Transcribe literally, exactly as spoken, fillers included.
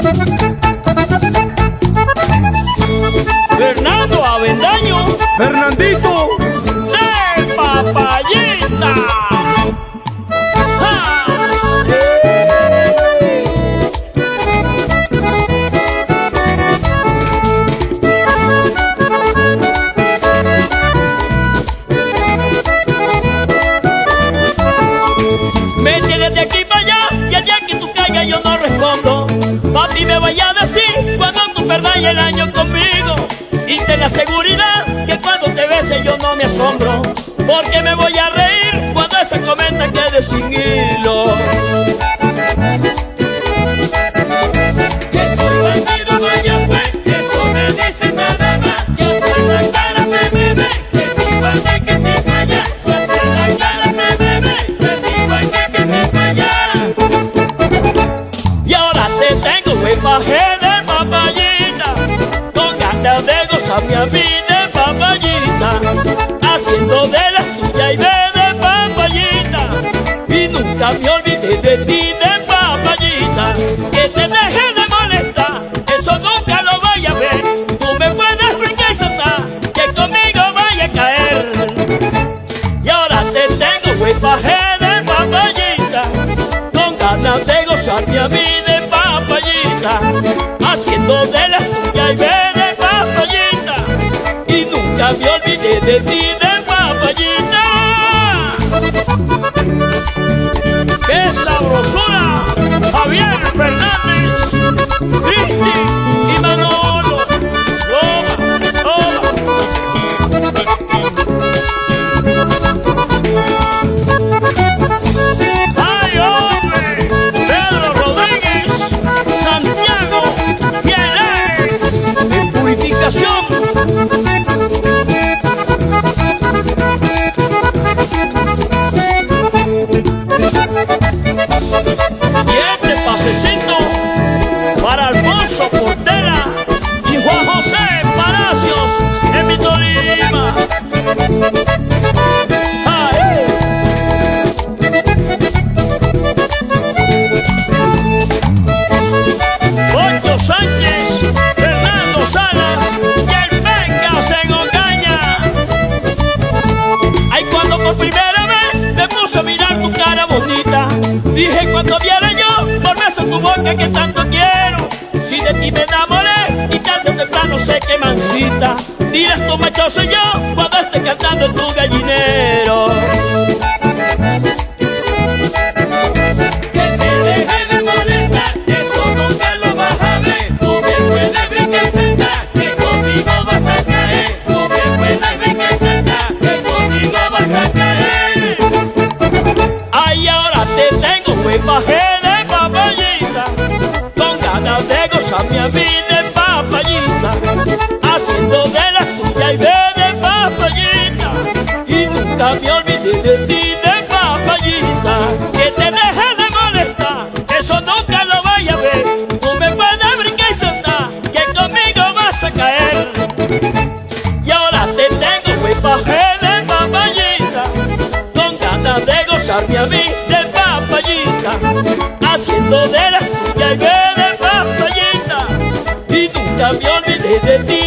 Fernando Avendaño, Fernandito, de Papayita. Me tienes de aquí para allá y el día que tú caigas yo no respondo. Papi me vaya a decir cuando tú perdas el año conmigo. Y ten la seguridad que cuando te bese yo no me asombro, porque me voy a reír cuando esa cometa quede sin hilo. Que soy bandido vaya pues, eso me dice nada más. Que hasta en la cara se me ve, que si guardé que te falla. Que hasta en la cara se me ve, que si guardé que te falla. Y ahora te tengo, güey, bajé de Papayita, con ganas de gozarme a mí de Papayita, haciendo de la tuya y de, de Papayita. Y nunca me olvidé de ti de Papayita. Que te deje de molestar, eso nunca lo vaya a ver. Tú me puedes brincar y saltar, que conmigo vaya a caer. Y ahora te tengo, güey, bajé de Papayita, con ganas de gozarme a mí de Papayita, haciendo de la tuya y de, de Papayita. Y nunca me olvidé de ti de Papayita. ¡Qué sabrosura! Javier Fernández, Cristi y Manolo. ¡Toma, toma! ¡Ay, hombre! Pedro Rodríguez, Santiago y Alex, en Purificación. Y este pasecito para Alfonso Portela y Juan José Palacios en mi Tolima. ¡Ay! Ocho Sánchez, Fernando Salas y el Vengas en Ocaña. Ay, cuando por primera vez me puse a mirar tu cara bonita, dije cuando viera yo por beso tu boca que tanto quiero. Si de ti me enamoré y tarde o temprano sé que mansita, dirás tú machoso yo cuando esté cantando en tu gallinero. Que te deje de molestar, eso nunca lo vas a ver. Tú bien puedes brincar y sentar, que conmigo vas a caer. Tú bien puedes brincar y sentar, que conmigo vas a caer. Ay, ahora te tengo, pues bajé de Papayita, con ganas de gozarme a mí de Papayita, haciendo de la tuya y de, de Papayita. Y nunca me olvidé de ti de Papayita. Que te deje de molestar, eso nunca lo vaya a ver. Tú me puedes brincar y saltar, que conmigo vas a caer. Y ahora te tengo, pues bajé de Papayita, con ganas de gozarme a mí de Papayita, haciendo de la tuya y de, de Papayita. Y nunca me olvidé de ti